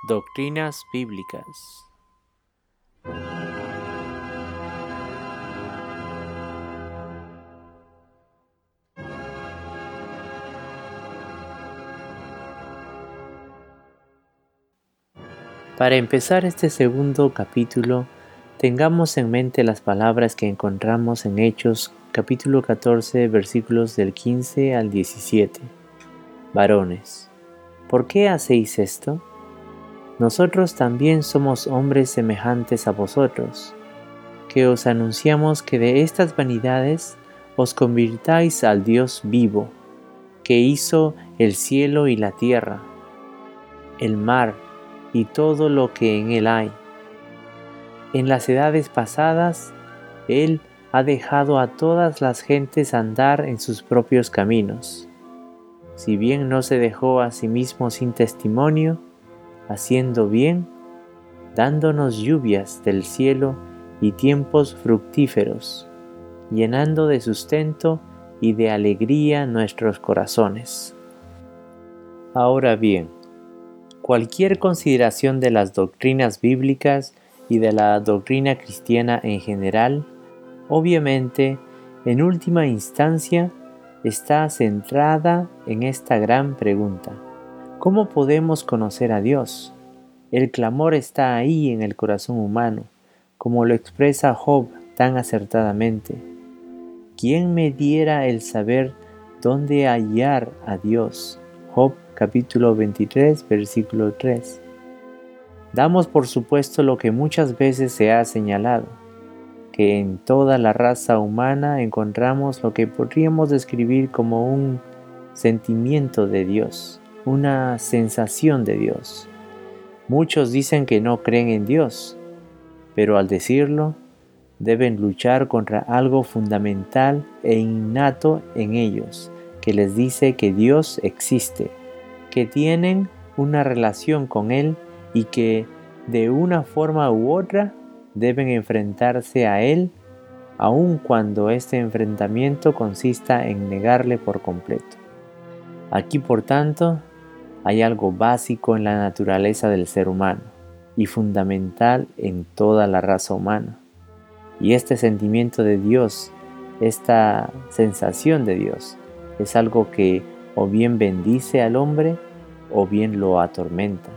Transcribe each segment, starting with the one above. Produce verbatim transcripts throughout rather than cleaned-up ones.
Doctrinas bíblicas. Para empezar este segundo capítulo, tengamos en mente las palabras que encontramos en Hechos capítulo catorce, versículos del quince al diecisiete. Varones, ¿por qué hacéis esto? Nosotros también somos hombres semejantes a vosotros, que os anunciamos que de estas vanidades os convirtáis al Dios vivo, que hizo el cielo y la tierra, el mar y todo lo que en él hay. En las edades pasadas, Él ha dejado a todas las gentes andar en sus propios caminos. Si bien no se dejó a sí mismo sin testimonio, haciendo bien, dándonos lluvias del cielo y tiempos fructíferos, llenando de sustento y de alegría nuestros corazones. Ahora bien, cualquier consideración de las doctrinas bíblicas y de la doctrina cristiana en general, obviamente, en última instancia, está centrada en esta gran pregunta: ¿cómo podemos conocer a Dios? El clamor está ahí en el corazón humano, como lo expresa Job tan acertadamente. ¿Quién me diera el saber dónde hallar a Dios? Job capítulo veintitrés, versículo tres. Damos por supuesto lo que muchas veces se ha señalado, que en toda la raza humana encontramos lo que podríamos describir como un sentimiento de Dios, una sensación de Dios. Muchos dicen que no creen en Dios, pero al decirlo, deben luchar contra algo fundamental e innato en ellos, que les dice que Dios existe, que tienen una relación con Él y que, de una forma u otra, deben enfrentarse a Él, aun cuando este enfrentamiento consista en negarle por completo. Aquí, por tanto, hay algo básico en la naturaleza del ser humano y fundamental en toda la raza humana. Y este sentimiento de Dios, esta sensación de Dios, es algo que o bien bendice al hombre o bien lo atormenta.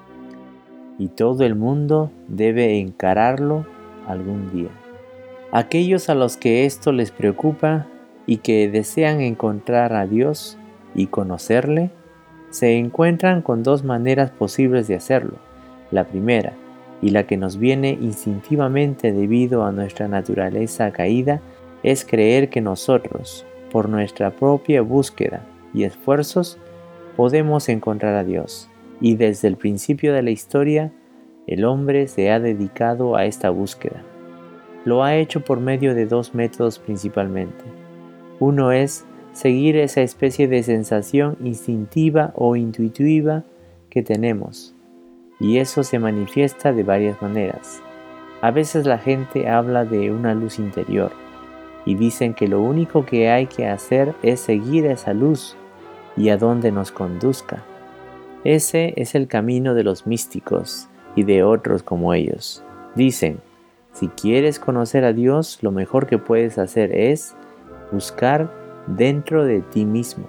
Y todo el mundo debe encararlo algún día. Aquellos a los que esto les preocupa y que desean encontrar a Dios y conocerle, se encuentran con dos maneras posibles de hacerlo. La primera, y la que nos viene instintivamente debido a nuestra naturaleza caída, es creer que nosotros, por nuestra propia búsqueda y esfuerzos, podemos encontrar a Dios. Y desde el principio de la historia, el hombre se ha dedicado a esta búsqueda. Lo ha hecho por medio de dos métodos principalmente. Uno es seguir esa especie de sensación instintiva o intuitiva que tenemos, y eso se manifiesta de varias maneras. A veces la gente habla de una luz interior, y dicen que lo único que hay que hacer es seguir esa luz y a donde nos conduzca. Ese es el camino de los místicos y de otros como ellos. Dicen, si quieres conocer a Dios, lo mejor que puedes hacer es buscar dentro de ti mismo.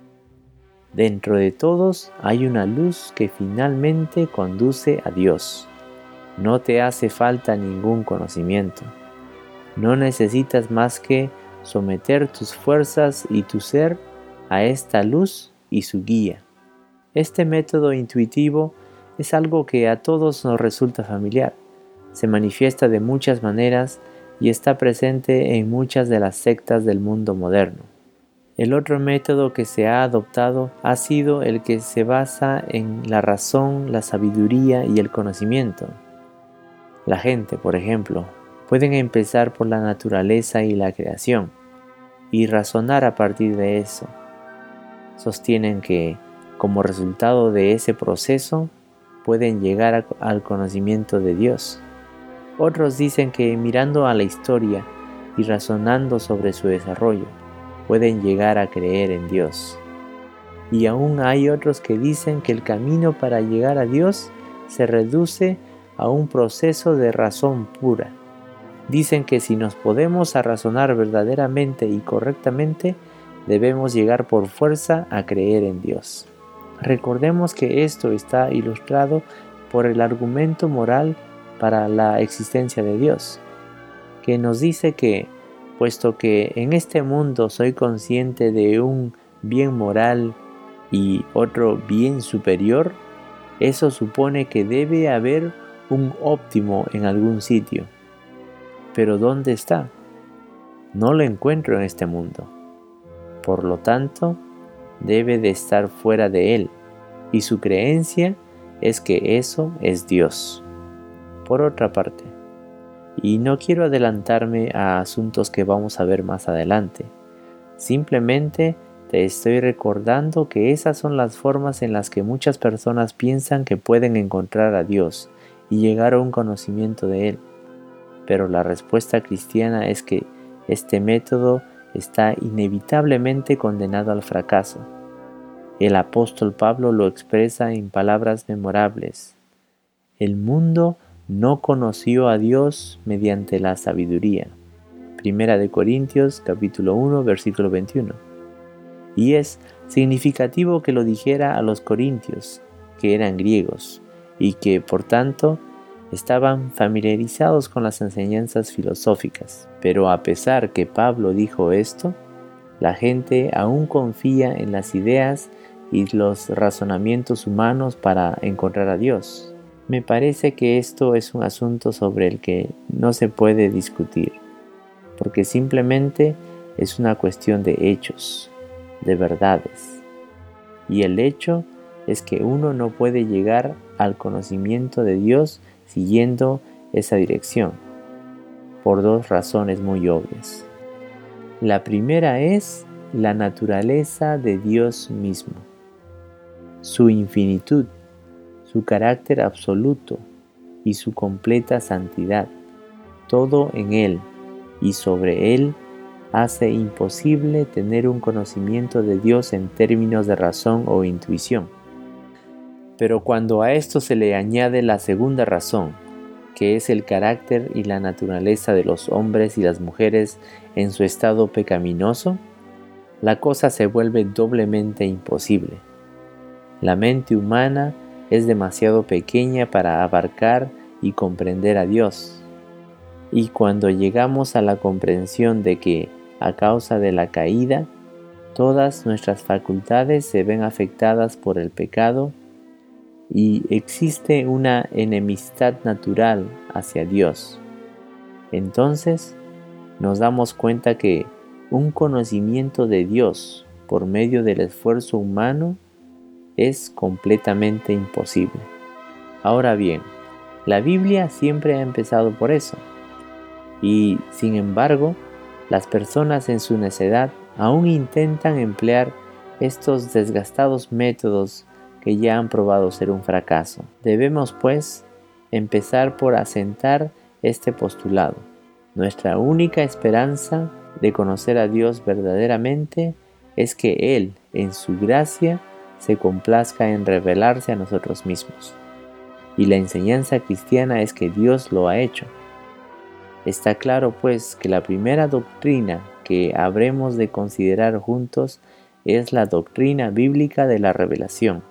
Dentro de todos hay una luz que finalmente conduce a Dios. No te hace falta ningún conocimiento. No necesitas más que someter tus fuerzas y tu ser a esta luz y su guía. Este método intuitivo es algo que a todos nos resulta familiar. Se manifiesta de muchas maneras y está presente en muchas de las sectas del mundo moderno. El otro método que se ha adoptado ha sido el que se basa en la razón, la sabiduría y el conocimiento. La gente, por ejemplo, pueden empezar por la naturaleza y la creación y razonar a partir de eso. Sostienen que, como resultado de ese proceso, pueden llegar a, al conocimiento de Dios. Otros dicen que mirando a la historia y razonando sobre su desarrollo, pueden llegar a creer en Dios. Y aún hay otros que dicen que el camino para llegar a Dios se reduce a un proceso de razón pura. Dicen que si nos podemos a razonar verdaderamente y correctamente, debemos llegar por fuerza a creer en Dios. Recordemos que esto está ilustrado por el argumento moral para la existencia de Dios, que nos dice que, puesto que en este mundo soy consciente de un bien moral y otro bien superior, eso supone que debe haber un óptimo en algún sitio. Pero ¿dónde está? No lo encuentro en este mundo. Por lo tanto, debe de estar fuera de él, y su creencia es que eso es Dios. Por otra parte, y no quiero adelantarme a asuntos que vamos a ver más adelante, simplemente te estoy recordando que esas son las formas en las que muchas personas piensan que pueden encontrar a Dios y llegar a un conocimiento de Él. Pero la respuesta cristiana es que este método está inevitablemente condenado al fracaso. El apóstol Pablo lo expresa en palabras memorables. El mundo no conoció a Dios mediante la sabiduría. Primera de Corintios, capítulo uno, versículo veintiuno. Y es significativo que lo dijera a los corintios, que eran griegos, y que, por tanto, estaban familiarizados con las enseñanzas filosóficas. Pero a pesar que Pablo dijo esto, la gente aún confía en las ideas y los razonamientos humanos para encontrar a Dios. Me parece que esto es un asunto sobre el que no se puede discutir, porque simplemente es una cuestión de hechos, de verdades. Y el hecho es que uno no puede llegar al conocimiento de Dios siguiendo esa dirección, por dos razones muy obvias. La primera es la naturaleza de Dios mismo, su infinitud, su carácter absoluto y su completa santidad. Todo en Él y sobre Él hace imposible tener un conocimiento de Dios en términos de razón o intuición. Pero cuando a esto se le añade la segunda razón, que es el carácter y la naturaleza de los hombres y las mujeres en su estado pecaminoso, la cosa se vuelve doblemente imposible. La mente humana es demasiado pequeña para abarcar y comprender a Dios. Y cuando llegamos a la comprensión de que, a causa de la caída, todas nuestras facultades se ven afectadas por el pecado y existe una enemistad natural hacia Dios, entonces nos damos cuenta que un conocimiento de Dios por medio del esfuerzo humano es completamente imposible. Ahora bien, la Biblia siempre ha empezado por eso, y sin embargo, las personas en su necedad aún intentan emplear estos desgastados métodos que ya han probado ser un fracaso. Debemos, pues, empezar por asentar este postulado. Nuestra única esperanza de conocer a Dios verdaderamente es que Él, en su gracia, se complazca en revelarse a nosotros mismos. Y la enseñanza cristiana es que Dios lo ha hecho. Está claro, pues, que la primera doctrina que habremos de considerar juntos es la doctrina bíblica de la revelación.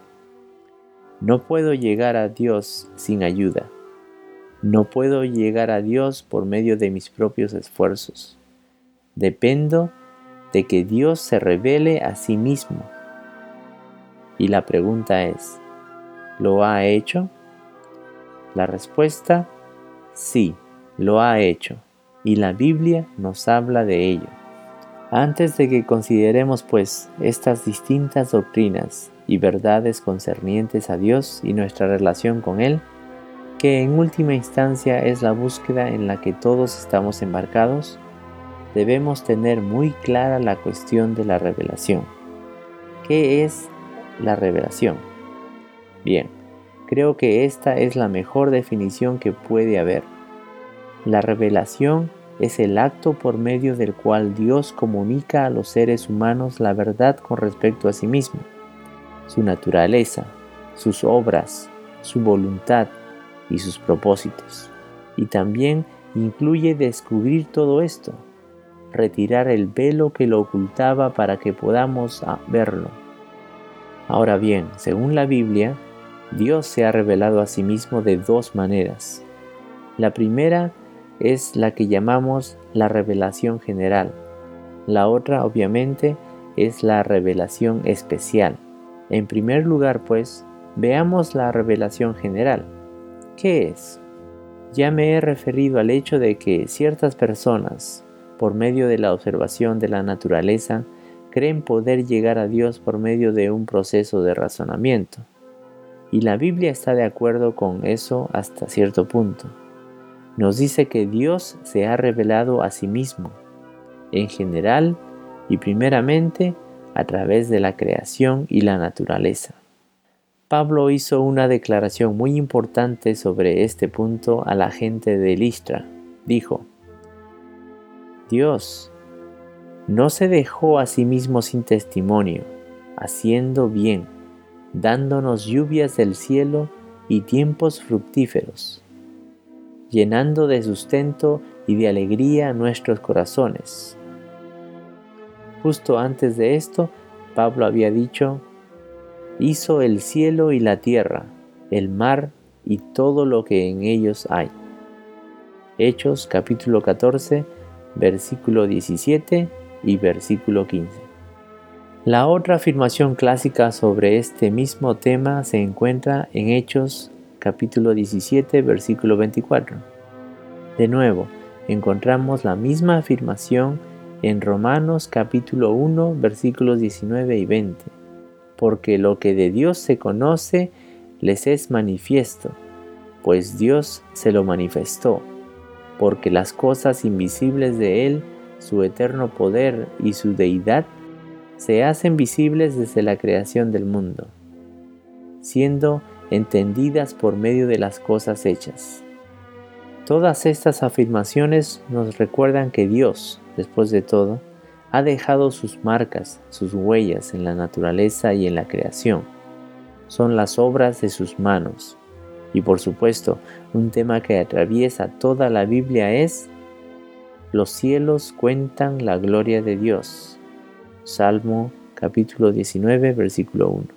No puedo llegar a Dios sin ayuda. No puedo llegar a Dios por medio de mis propios esfuerzos. Dependo de que Dios se revele a sí mismo. Y la pregunta es, ¿lo ha hecho? La respuesta, sí, lo ha hecho, y la Biblia nos habla de ello. Antes de que consideremos, pues, estas distintas doctrinas y verdades concernientes a Dios y nuestra relación con Él, que en última instancia es la búsqueda en la que todos estamos embarcados, debemos tener muy clara la cuestión de la revelación. ¿Qué es la revelación? Bien, creo que esta es la mejor definición que puede haber. La revelación es el acto por medio del cual Dios comunica a los seres humanos la verdad con respecto a sí mismo, su naturaleza, sus obras, su voluntad y sus propósitos. Y también incluye descubrir todo esto, retirar el velo que lo ocultaba para que podamos verlo. Ahora bien, según la Biblia, Dios se ha revelado a sí mismo de dos maneras. La primera es la que llamamos la revelación general. La otra, obviamente, es la revelación especial. En primer lugar, pues, veamos la revelación general. ¿Qué es? Ya me he referido al hecho de que ciertas personas, por medio de la observación de la naturaleza, creen poder llegar a Dios por medio de un proceso de razonamiento. Y la Biblia está de acuerdo con eso hasta cierto punto. Nos dice que Dios se ha revelado a sí mismo, en general y primeramente a través de la creación y la naturaleza. Pablo hizo una declaración muy importante sobre este punto a la gente de Listra. Dijo: Dios no se dejó a sí mismo sin testimonio, haciendo bien, dándonos lluvias del cielo y tiempos fructíferos, llenando de sustento y de alegría nuestros corazones. Justo antes de esto, Pablo había dicho: hizo el cielo y la tierra, el mar y todo lo que en ellos hay. Hechos capítulo catorce, versículo diecisiete y versículo quince. La otra afirmación clásica sobre este mismo tema se encuentra en Hechos capítulo diecisiete, versículo veinticuatro. De nuevo, encontramos la misma afirmación en Romanos capítulo uno, versículos diecinueve y veinte. Porque lo que de Dios se conoce les es manifiesto, pues Dios se lo manifestó, porque las cosas invisibles de Él, su eterno poder y su deidad, se hacen visibles desde la creación del mundo, siendo entendidas por medio de las cosas hechas. Todas estas afirmaciones nos recuerdan que Dios, después de todo, ha dejado sus marcas, sus huellas en la naturaleza y en la creación. Son las obras de sus manos. Y por supuesto, un tema que atraviesa toda la Biblia es: los cielos cuentan la gloria de Dios. Salmo capítulo diecinueve, versículo uno.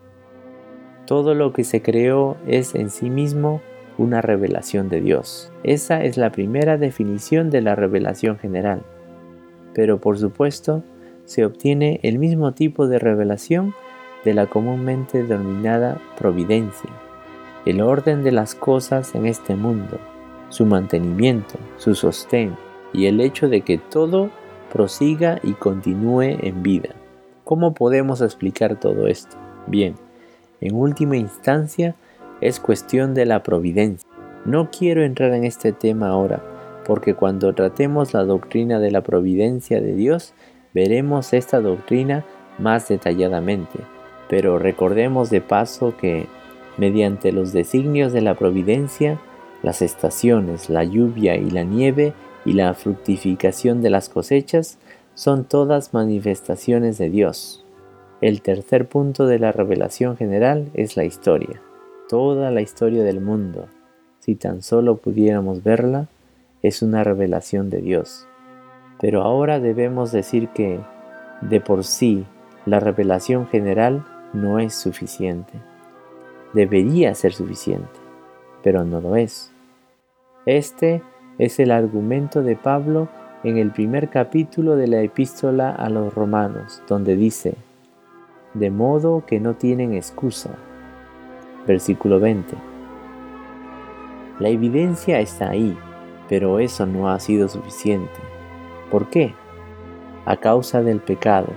Todo lo que se creó es en sí mismo una revelación de Dios. Esa es la primera definición de la revelación general. Pero por supuesto, se obtiene el mismo tipo de revelación de la comúnmente denominada providencia, el orden de las cosas en este mundo, su mantenimiento, su sostén y el hecho de que todo prosiga y continúe en vida. ¿Cómo podemos explicar todo esto? Bien, en última instancia es cuestión de la providencia. No quiero entrar en este tema ahora, porque cuando tratemos la doctrina de la providencia de Dios, veremos esta doctrina más detalladamente. Pero recordemos de paso que, mediante los designios de la providencia, las estaciones, la lluvia y la nieve y la fructificación de las cosechas son todas manifestaciones de Dios. El tercer punto de la revelación general es la historia. Toda la historia del mundo, si tan solo pudiéramos verla, es una revelación de Dios. Pero ahora debemos decir que, de por sí, la revelación general no es suficiente. Debería ser suficiente, pero no lo es. Este es el argumento de Pablo en el primer capítulo de la epístola a los Romanos, donde dice: de modo que no tienen excusa. Versículo veinte. La evidencia está ahí, pero eso no ha sido suficiente. ¿Por qué? A causa del pecado.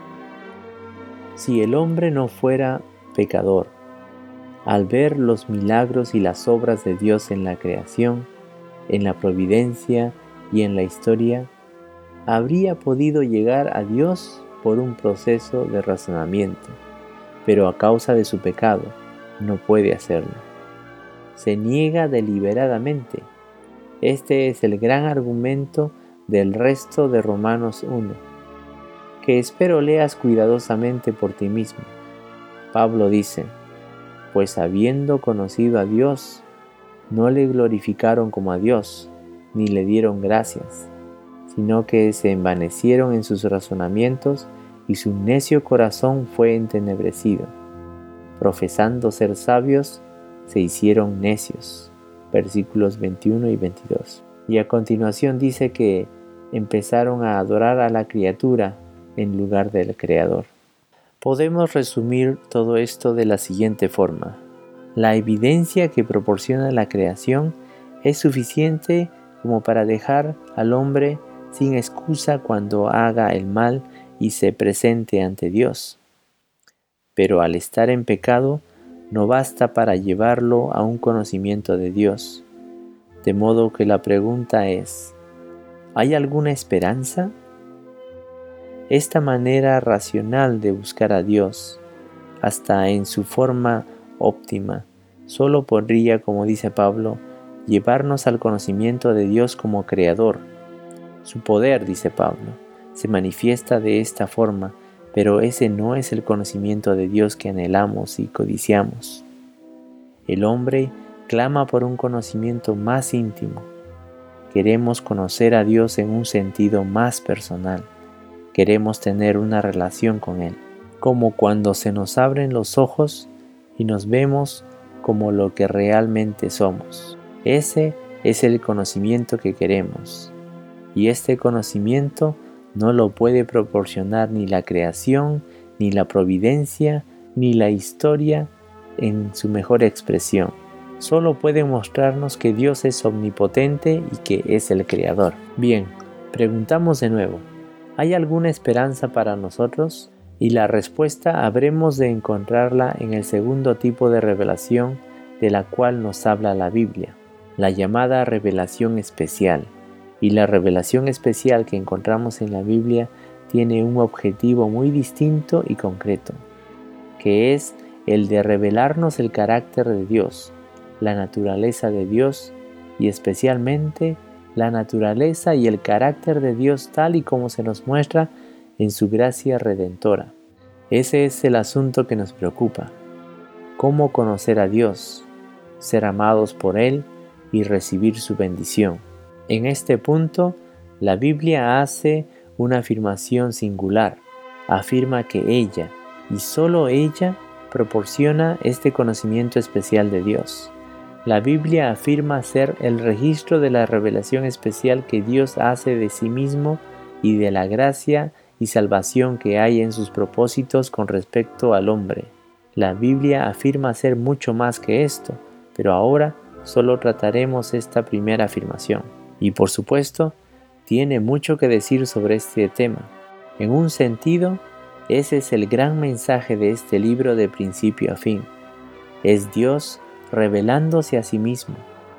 Si el hombre no fuera pecador, al ver los milagros y las obras de Dios en la creación, en la providencia y en la historia, habría podido llegar a Dios por un proceso de razonamiento, pero a causa de su pecado no puede hacerlo. Se niega deliberadamente. Este es el gran argumento del resto de Romanos uno, que espero leas cuidadosamente por ti mismo. Pablo dice: pues habiendo conocido a Dios, no le glorificaron como a Dios, ni le dieron gracias, sino que se envanecieron en sus razonamientos y su necio corazón fue entenebrecido. Profesando ser sabios, se hicieron necios. Versículos veintiuno y veintidós. Y a continuación dice que empezaron a adorar a la criatura en lugar del Creador. Podemos resumir todo esto de la siguiente forma. La evidencia que proporciona la creación es suficiente como para dejar al hombre sin excusa cuando haga el mal y se presente ante Dios. Pero al estar en pecado, no basta para llevarlo a un conocimiento de Dios. De modo que la pregunta es, ¿hay alguna esperanza? Esta manera racional de buscar a Dios, hasta en su forma óptima, solo podría, como dice Pablo, llevarnos al conocimiento de Dios como Creador. Su poder, dice Pablo, se manifiesta de esta forma, pero ese no es el conocimiento de Dios que anhelamos y codiciamos. El hombre clama por un conocimiento más íntimo. Queremos conocer a Dios en un sentido más personal. Queremos tener una relación con Él, como cuando se nos abren los ojos y nos vemos como lo que realmente somos. Ese es el conocimiento que queremos. Y este conocimiento no lo puede proporcionar ni la creación, ni la providencia, ni la historia en su mejor expresión. Solo puede mostrarnos que Dios es omnipotente y que es el Creador. Bien, preguntamos de nuevo, ¿hay alguna esperanza para nosotros? Y la respuesta habremos de encontrarla en el segundo tipo de revelación de la cual nos habla la Biblia, la llamada revelación especial. Y la revelación especial que encontramos en la Biblia tiene un objetivo muy distinto y concreto, que es el de revelarnos el carácter de Dios, la naturaleza de Dios y especialmente la naturaleza y el carácter de Dios tal y como se nos muestra en su gracia redentora. Ese es el asunto que nos preocupa. ¿Cómo conocer a Dios, ser amados por Él y recibir su bendición? En este punto, la Biblia hace una afirmación singular. Afirma que ella, y solo ella, proporciona este conocimiento especial de Dios. La Biblia afirma ser el registro de la revelación especial que Dios hace de sí mismo y de la gracia y salvación que hay en sus propósitos con respecto al hombre. La Biblia afirma ser mucho más que esto, pero ahora solo trataremos esta primera afirmación. Y por supuesto, tiene mucho que decir sobre este tema. En un sentido, ese es el gran mensaje de este libro de principio a fin. Es Dios revelándose a sí mismo.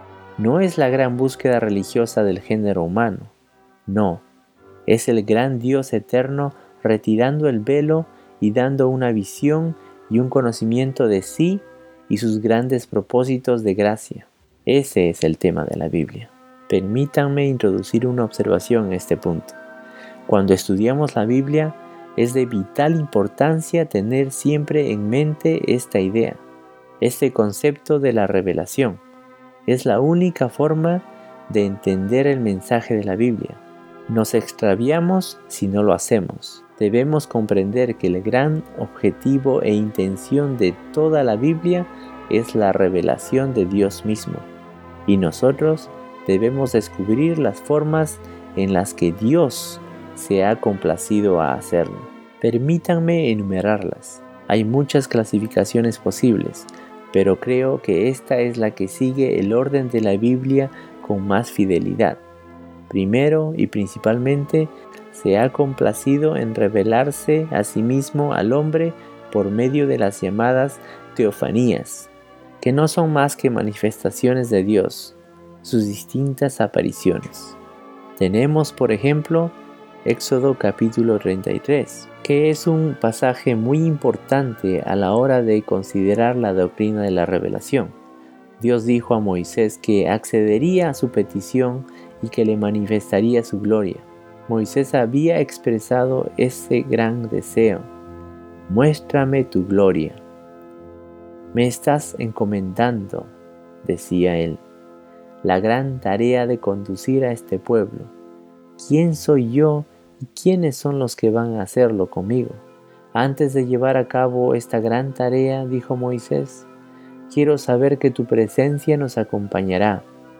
No es la gran búsqueda religiosa del género humano. No, es el gran Dios eterno retirando el velo y dando una visión y un conocimiento de sí y sus grandes propósitos de gracia. Ese es el tema de la Biblia. Permítanme introducir una observación en este punto. Cuando estudiamos la Biblia, es de vital importancia tener siempre en mente esta idea, este concepto de la revelación. Es la única forma de entender el mensaje de la Biblia. Nos extraviamos si no lo hacemos. Debemos comprender que el gran objetivo e intención de toda la Biblia es la revelación de Dios mismo. Y nosotros debemos descubrir las formas en las que Dios se ha complacido a hacerlo. Permítanme enumerarlas. Hay muchas clasificaciones posibles, pero creo que esta es la que sigue el orden de la Biblia con más fidelidad. Primero y principalmente, se ha complacido en revelarse a sí mismo al hombre por medio de las llamadas teofanías, que no son más que manifestaciones de Dios, sus distintas apariciones. Tenemos, por ejemplo, Éxodo capítulo treinta y tres, que es un pasaje muy importante a la hora de considerar la doctrina de la revelación. Dios dijo a Moisés que accedería a su petición y que le manifestaría su gloria. Moisés había expresado ese gran deseo: muéstrame tu gloria. Me estás encomendando, decía él, la gran tarea de conducir a este pueblo. ¿Quién soy yo y quiénes son los que van a hacerlo conmigo? Antes de llevar a cabo esta gran tarea, dijo Moisés, quiero saber que tu presencia nos acompañará.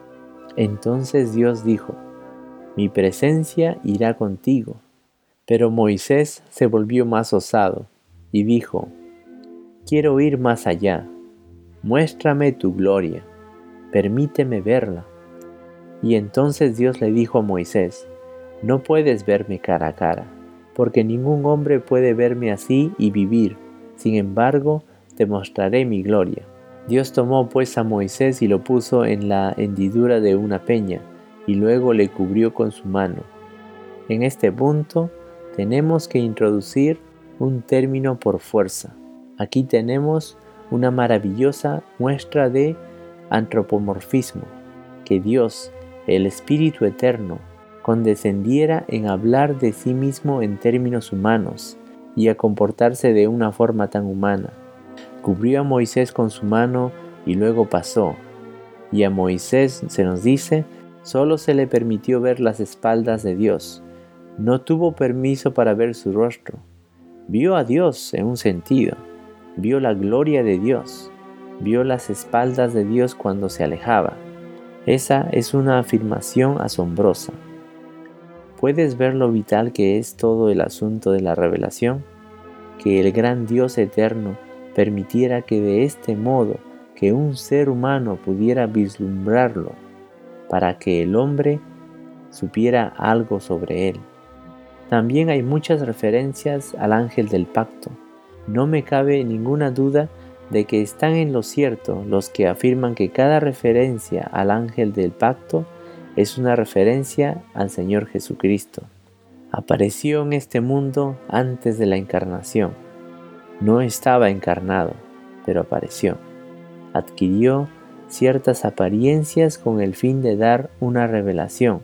Entonces Dios dijo, mi presencia irá contigo. Pero Moisés se volvió más osado y dijo, quiero ir más allá. Muéstrame tu gloria. Permíteme verla. Y entonces Dios le dijo a Moisés, no puedes verme cara a cara, porque ningún hombre puede verme así y vivir. Sin embargo, te mostraré mi gloria. Dios tomó pues a Moisés y lo puso en la hendidura de una peña, y luego le cubrió con su mano. En este punto, tenemos que introducir un término por fuerza. Aquí tenemos una maravillosa muestra de antropomorfismo, que Dios, el Espíritu Eterno, condescendiera en hablar de sí mismo en términos humanos y a comportarse de una forma tan humana. Cubrió a Moisés con su mano y luego pasó. Y a Moisés, se nos dice, solo se le permitió ver las espaldas de Dios. No tuvo permiso para ver su rostro. Vio a Dios en un sentido. Vio la gloria de Dios. Vio las espaldas de Dios cuando se alejaba. Esa es una afirmación asombrosa. ¿Puedes ver lo vital que es todo el asunto de la revelación? Que el gran Dios eterno permitiera que de este modo que un ser humano pudiera vislumbrarlo, para que el hombre supiera algo sobre él. También hay muchas referencias al ángel del pacto. No me cabe ninguna duda de que están en lo cierto los que afirman que cada referencia al ángel del pacto es una referencia al Señor Jesucristo. Apareció en este mundo antes de la encarnación. No estaba encarnado, pero apareció. Adquirió ciertas apariencias con el fin de dar una revelación.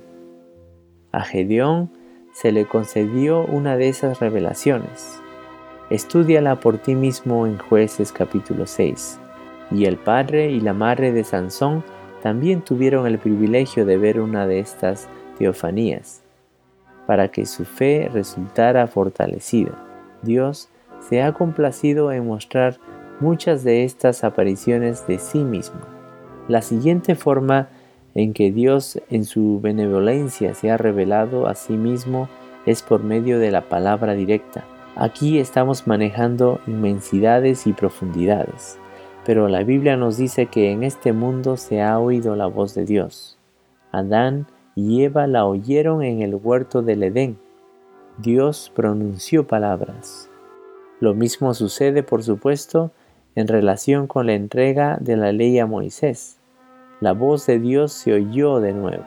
A Gedeón se le concedió una de esas revelaciones. Estúdiala por ti mismo en Jueces capítulo seis. Y el padre y la madre de Sansón también tuvieron el privilegio de ver una de estas teofanías, para que su fe resultara fortalecida. Dios se ha complacido en mostrar muchas de estas apariciones de sí mismo. La siguiente forma en que Dios en su benevolencia se ha revelado a sí mismo es por medio de la palabra directa. Aquí estamos manejando inmensidades y profundidades, pero la Biblia nos dice que en este mundo se ha oído la voz de Dios. Adán y Eva la oyeron en el huerto del Edén. Dios pronunció palabras. Lo mismo sucede, por supuesto, en relación con la entrega de la ley a Moisés. La voz de Dios se oyó de nuevo.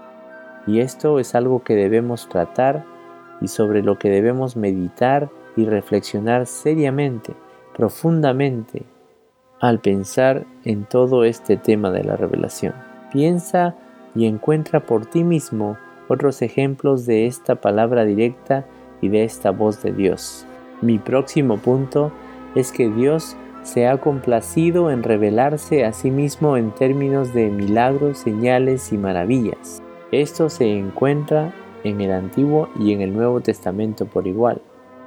Y esto es algo que debemos tratar y sobre lo que debemos meditar y reflexionar seriamente, profundamente, al pensar en todo este tema de la revelación. Piensa y encuentra por ti mismo otros ejemplos de esta palabra directa y de esta voz de Dios. Mi próximo punto es que Dios se ha complacido en revelarse a sí mismo en términos de milagros, señales y maravillas. Esto se encuentra en el Antiguo y en el Nuevo Testamento por igual.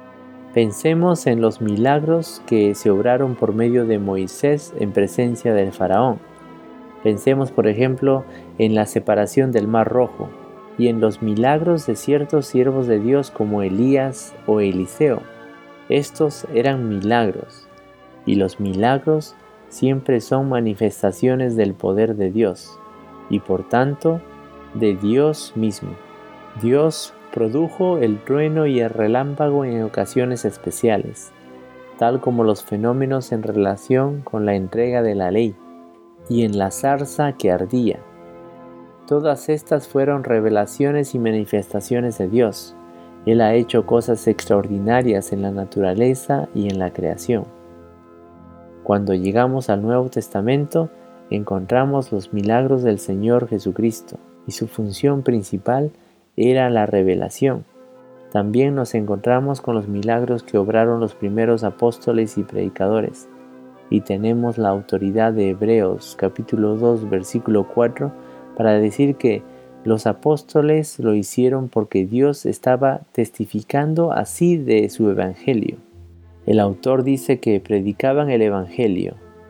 Pensemos en los milagros que se obraron por medio de Moisés en presencia del faraón. Pensemos, por ejemplo, en la separación del Mar Rojo y en los milagros de ciertos siervos de Dios como Elías o Eliseo. Estos eran milagros, y los milagros siempre son manifestaciones del poder de Dios, y por tanto, de Dios mismo. Dios produjo el trueno y el relámpago en ocasiones especiales, tal como los fenómenos en relación con la entrega de la ley, y en la zarza que ardía. Todas estas fueron revelaciones y manifestaciones de Dios. Él ha hecho cosas extraordinarias en la naturaleza y en la creación. Cuando llegamos al Nuevo Testamento, encontramos los milagros del Señor Jesucristo, y su función principal era la revelación. También nos encontramos con los milagros que obraron los primeros apóstoles y predicadores. y tenemos la autoridad de Hebreos capítulo dos versículo cuatro para decir que los apóstoles lo hicieron porque Dios estaba testificando así de su evangelio. El autor dice que predicaban el evangelio,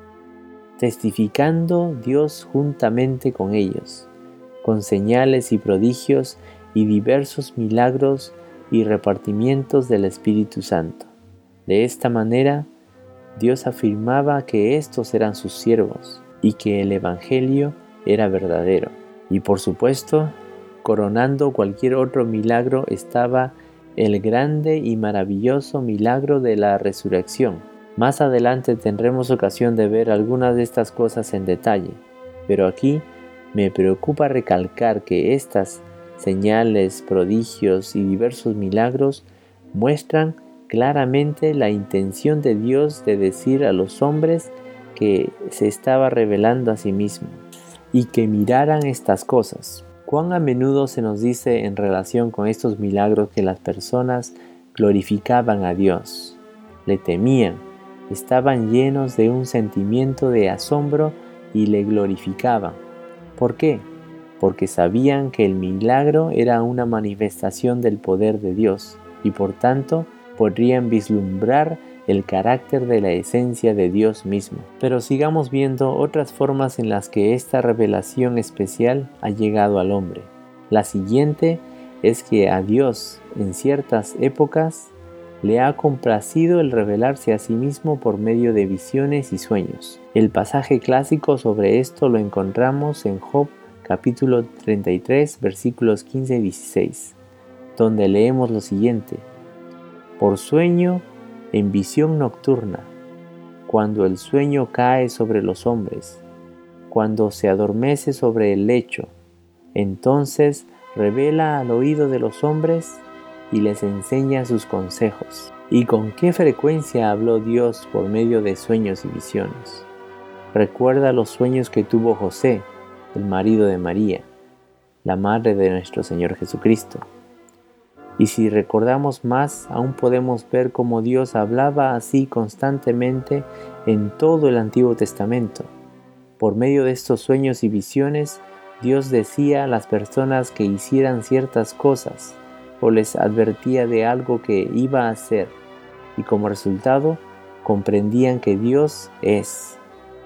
testificando Dios juntamente con ellos, con señales y prodigios y diversos milagros y repartimientos del Espíritu Santo. De esta manera, Dios afirmaba que estos eran sus siervos y que el evangelio era verdadero. Y por supuesto, coronando cualquier otro milagro estaba el grande y maravilloso milagro de la resurrección. Más adelante tendremos ocasión de ver algunas de estas cosas en detalle, pero aquí me preocupa recalcar que estas señales, prodigios y diversos milagros muestran claramente la intención de Dios de decir a los hombres que se estaba revelando a sí mismo y que miraran estas cosas. Cuán a menudo se nos dice en relación con estos milagros que las personas glorificaban a Dios, le temían, estaban llenos de un sentimiento de asombro y le glorificaban. ¿Por qué? Porque sabían que el milagro era una manifestación del poder de Dios y por tanto podrían vislumbrar el carácter de la esencia de Dios mismo. Pero sigamos viendo otras formas en las que esta revelación especial ha llegado al hombre. La siguiente es que a Dios en ciertas épocas le ha complacido el revelarse a sí mismo por medio de visiones y sueños. El pasaje clásico sobre esto lo encontramos en Job capítulo treinta y tres versículos quince y dieciséis, donde leemos lo siguiente: por sueño, en visión nocturna, cuando el sueño cae sobre los hombres, cuando se adormece sobre el lecho, entonces revela al oído de los hombres y les enseña sus consejos. ¿Y con qué frecuencia habló Dios por medio de sueños y visiones? Recuerda los sueños que tuvo José, el marido de María, la madre de nuestro Señor Jesucristo. Y si recordamos más, aún podemos ver cómo Dios hablaba así constantemente en todo el Antiguo Testamento. Por medio de estos sueños y visiones, Dios decía a las personas que hicieran ciertas cosas o les advertía de algo que iba a hacer, y como resultado comprendían que Dios es.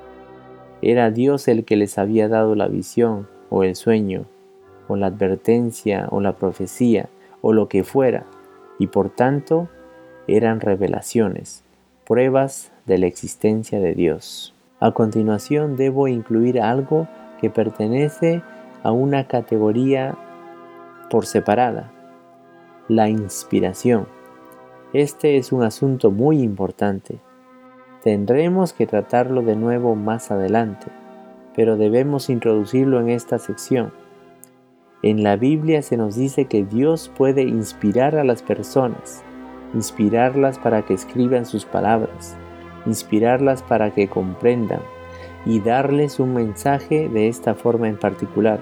Era Dios el que les había dado la visión o el sueño o la advertencia o la profecía o lo que fuera, y por tanto eran revelaciones, pruebas de la existencia de Dios. A continuación debo incluir algo que pertenece a una categoría por separada: la inspiración. Este es un asunto muy importante. Tendremos que tratarlo de nuevo más adelante, pero debemos introducirlo en esta sección. En la Biblia se nos dice que Dios puede inspirar a las personas, inspirarlas para que escriban sus palabras, inspirarlas para que comprendan y darles un mensaje de esta forma en particular.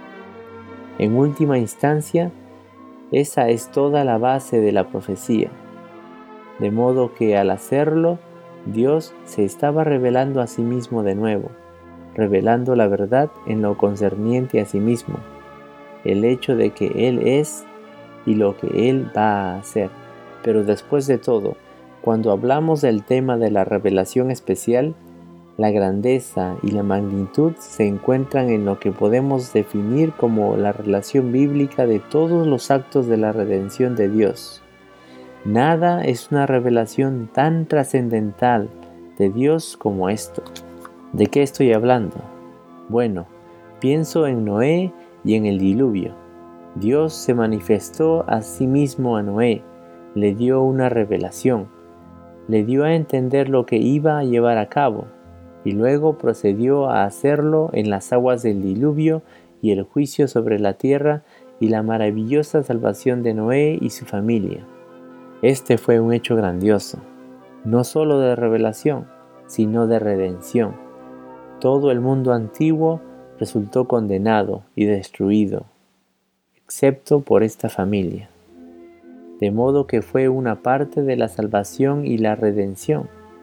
En última instancia, esa es toda la base de la profecía. De modo que al hacerlo, Dios se estaba revelando a sí mismo de nuevo, revelando la verdad en lo concerniente a sí mismo, el hecho de que Él es y lo que Él va a hacer. Pero después de todo, cuando hablamos del tema de la revelación especial, la grandeza y la magnitud se encuentran en lo que podemos definir como la relación bíblica de todos los actos de la redención de Dios. Nada es una revelación tan trascendental de Dios como esto. ¿De qué estoy hablando? Bueno, pienso en Noé y en el diluvio. Dios se manifestó a sí mismo a Noé, le dio una revelación, le dio a entender lo que iba a llevar a cabo, y luego procedió a hacerlo en las aguas del diluvio y el juicio sobre la tierra y la maravillosa salvación de Noé y su familia. Este fue un hecho grandioso, no solo de revelación, sino de redención. Todo el mundo antiguo resultó condenado y destruido, excepto por esta familia. De modo que fue una parte de la salvación y la redención.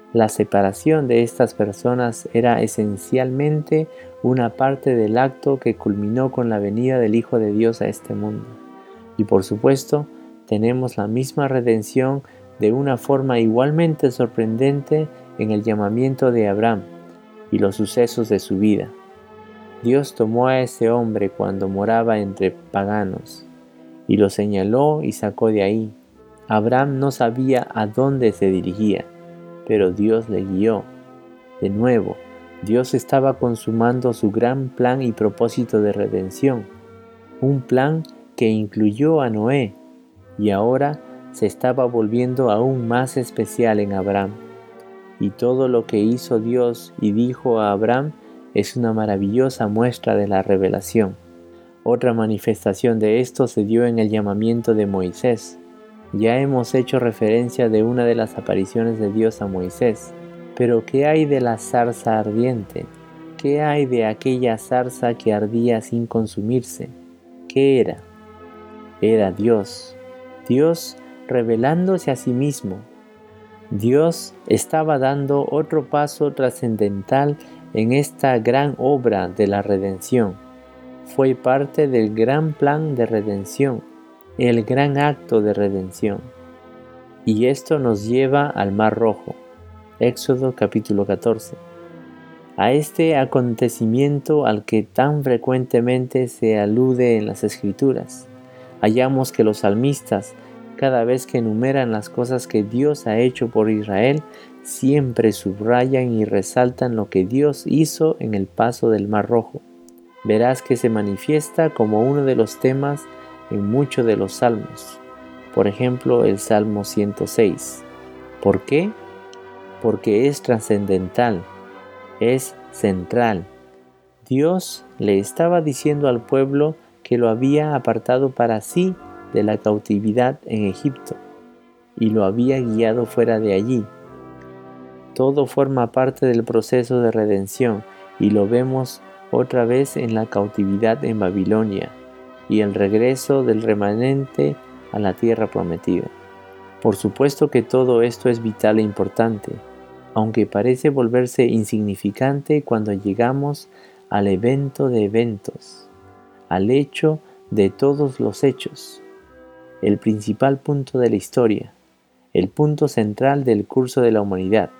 La separación de estas personas era esencialmente una parte del acto que culminó con la venida del Hijo de Dios a este mundo. Y por supuesto, tenemos la misma redención de una forma igualmente sorprendente en el llamamiento de Abraham y los sucesos de su vida. Dios tomó a ese hombre cuando moraba entre paganos y lo señaló y sacó de ahí. Abraham no sabía a dónde se dirigía, pero Dios le guió. De nuevo, Dios estaba consumando su gran plan y propósito de redención, un plan que incluyó a Noé, y ahora se estaba volviendo aún más especial en Abraham. Y todo lo que hizo Dios y dijo a Abraham es una maravillosa muestra de la revelación. Otra manifestación de esto se dio en el llamamiento de Moisés. Ya hemos hecho referencia de una de las apariciones de Dios a Moisés. Pero ¿qué hay de la zarza ardiente? ¿Qué hay de aquella zarza que ardía sin consumirse? ¿Qué era? Era Dios. Dios revelándose a sí mismo. Dios estaba dando otro paso trascendental en esta gran obra de la redención. Fue parte del gran plan de redención, el gran acto de redención. Y esto nos lleva al Mar Rojo. Éxodo capítulo catorce. A este acontecimiento al que tan frecuentemente se alude en las Escrituras, hallamos que los salmistas, cada vez que enumeran las cosas que Dios ha hecho por Israel, siempre subrayan y resaltan lo que Dios hizo en el paso del Mar Rojo. Verás que se manifiesta como uno de los temas en muchos de los salmos. Por ejemplo, el Salmo ciento seis. ¿Por qué? Porque es trascendental, es central. Dios le estaba diciendo al pueblo que lo había apartado para sí de la cautividad en Egipto y lo había guiado fuera de allí. Todo forma parte del proceso de redención y lo vemos otra vez en la cautividad en Babilonia y el regreso del remanente a la tierra prometida. Por supuesto que todo esto es vital e importante, aunque parece volverse insignificante cuando llegamos al evento de eventos, al hecho de todos los hechos, el principal punto de la historia, el punto central del curso de la humanidad.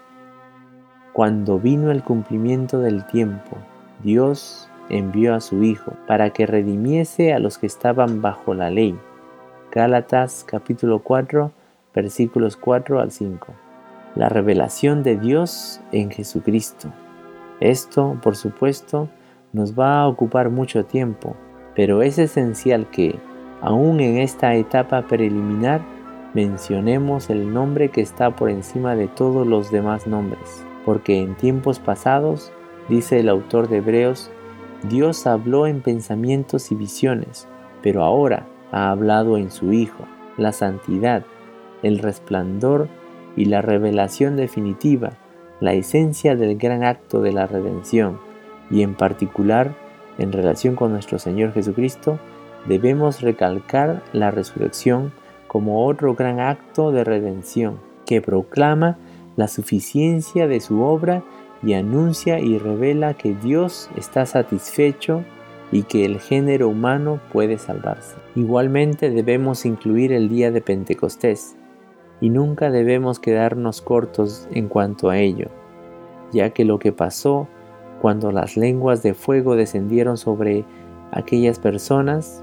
Cuando vino el cumplimiento del tiempo, Dios envió a su Hijo para que redimiese a los que estaban bajo la ley. Gálatas capítulo cuatro, versículos cuatro al cinco. La revelación de Dios en Jesucristo. Esto, por supuesto, nos va a ocupar mucho tiempo, pero es esencial que, aún en esta etapa preliminar, mencionemos el nombre que está por encima de todos los demás nombres, porque en tiempos pasados, dice el autor de Hebreos, Dios habló en pensamientos y visiones, pero ahora ha hablado en su Hijo. La santidad, el resplandor y la revelación definitiva, la esencia del gran acto de la redención, y en particular, en relación con nuestro Señor Jesucristo, debemos recalcar la resurrección como otro gran acto de redención, que proclama la suficiencia de su obra y anuncia y revela que Dios está satisfecho y que el género humano puede salvarse. Igualmente debemos incluir el día de Pentecostés, y nunca debemos quedarnos cortos en cuanto a ello, ya que lo que pasó cuando las lenguas de fuego descendieron sobre aquellas personas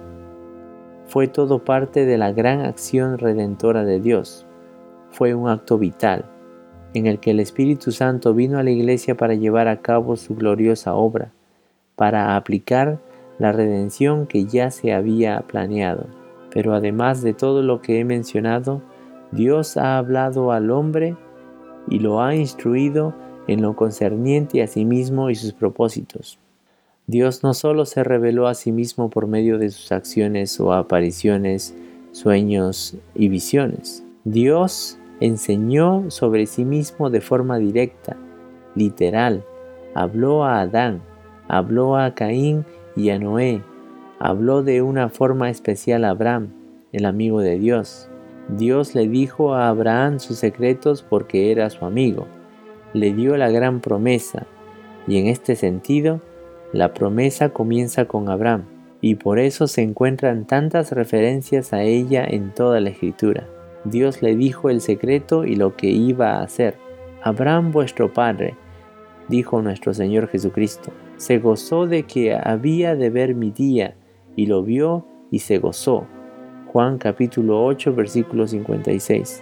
fue todo parte de la gran acción redentora de Dios. Fue un acto vital, en el que el Espíritu Santo vino a la iglesia para llevar a cabo su gloriosa obra, para aplicar la redención que ya se había planeado. Pero además de todo lo que he mencionado, Dios ha hablado al hombre y lo ha instruido en lo concerniente a sí mismo y sus propósitos. Dios no solo se reveló a sí mismo por medio de sus acciones o apariciones, sueños y visiones. Dios enseñó sobre sí mismo de forma directa, literal. Habló a Adán, habló a Caín y a Noé, habló de una forma especial a Abraham, el amigo de Dios. Dios le dijo a Abraham sus secretos porque era su amigo. le dio la gran promesa, y en este sentido, la promesa comienza con Abraham, y por eso se encuentran tantas referencias a ella en toda la Escritura. Dios le dijo el secreto y lo que iba a hacer. Abraham vuestro padre, dijo nuestro Señor Jesucristo, se gozó de que había de ver mi día, y lo vio y se gozó. Juan capítulo ocho, versículo cincuenta y seis.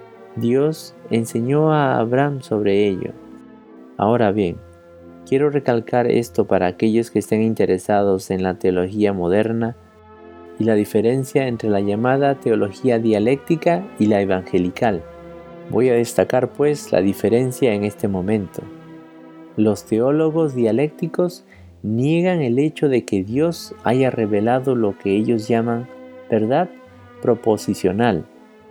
Dios enseñó a Abraham sobre ello. Ahora bien, quiero recalcar esto para aquellos que estén interesados en la teología moderna y la diferencia entre la llamada teología dialéctica y la evangelical. Voy a destacar pues la diferencia en este momento. Los teólogos dialécticos niegan el hecho de que Dios haya revelado lo que ellos llaman verdad proposicional.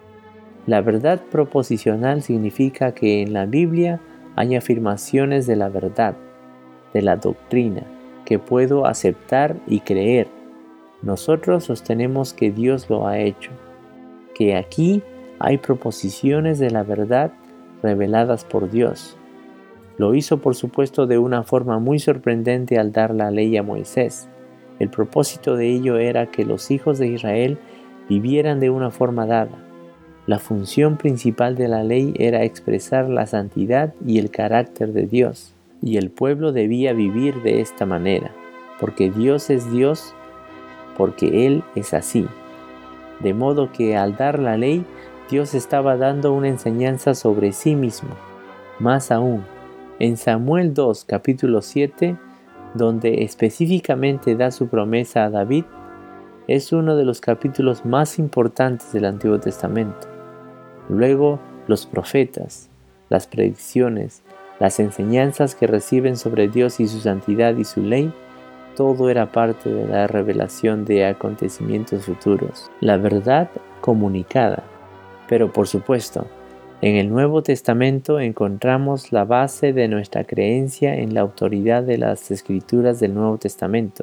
La verdad proposicional significa que en la Biblia hay afirmaciones de la verdad, de la doctrina, que puedo aceptar y creer. Nosotros sostenemos que Dios lo ha hecho, que aquí hay proposiciones de la verdad reveladas por Dios. Lo hizo por supuesto de una forma muy sorprendente al dar la ley a Moisés. El propósito de ello era que los hijos de Israel vivieran de una forma dada. La función principal de la ley era expresar la santidad y el carácter de Dios, y el pueblo debía vivir de esta manera, porque Dios es Dios, porque Él es así. De modo que al dar la ley, Dios estaba dando una enseñanza sobre sí mismo. Más aún, en Samuel dos, capítulo siete, donde específicamente da su promesa a David, es uno de los capítulos más importantes del Antiguo Testamento. Luego, los profetas, las predicciones, las enseñanzas que reciben sobre Dios y su santidad y su ley, todo era parte de la revelación de acontecimientos futuros, la verdad comunicada. Pero por supuesto, en el Nuevo Testamento encontramos la base de nuestra creencia en la autoridad de las Escrituras del Nuevo Testamento.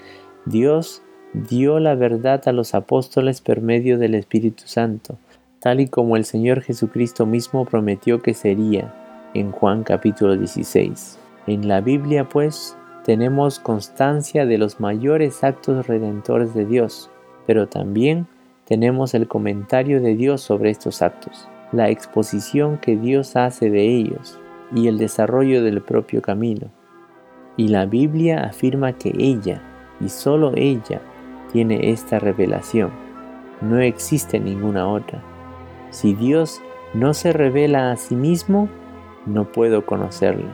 Dios dio la verdad a los apóstoles por medio del Espíritu Santo, tal y como el Señor Jesucristo mismo prometió que sería en Juan capítulo dieciséis. En la Biblia, pues, tenemos constancia de los mayores actos redentores de Dios, pero también tenemos el comentario de Dios sobre estos actos, la exposición que Dios hace de ellos y el desarrollo del propio camino. Y la Biblia afirma que ella, y solo ella, tiene esta revelación. No existe ninguna otra. Si Dios no se revela a sí mismo, no puedo conocerlo.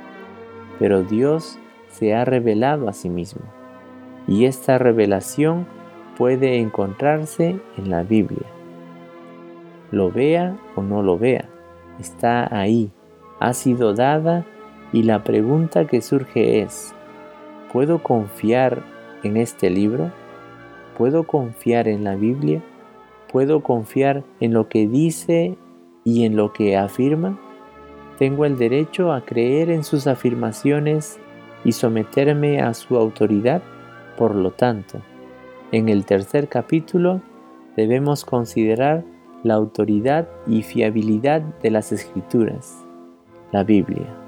Pero Dios se ha revelado a sí mismo, y esta revelación puede encontrarse en la Biblia. Lo vea o no lo vea, está ahí, ha sido dada, y la pregunta que surge es: ¿puedo confiar en este libro? ¿Puedo confiar en la Biblia? ¿Puedo confiar en lo que dice y en lo que afirma? ¿Tengo el derecho a creer en sus afirmaciones y someterme a su autoridad? Por lo tanto, en el tercer capítulo debemos considerar la autoridad y fiabilidad de las Escrituras, la Biblia.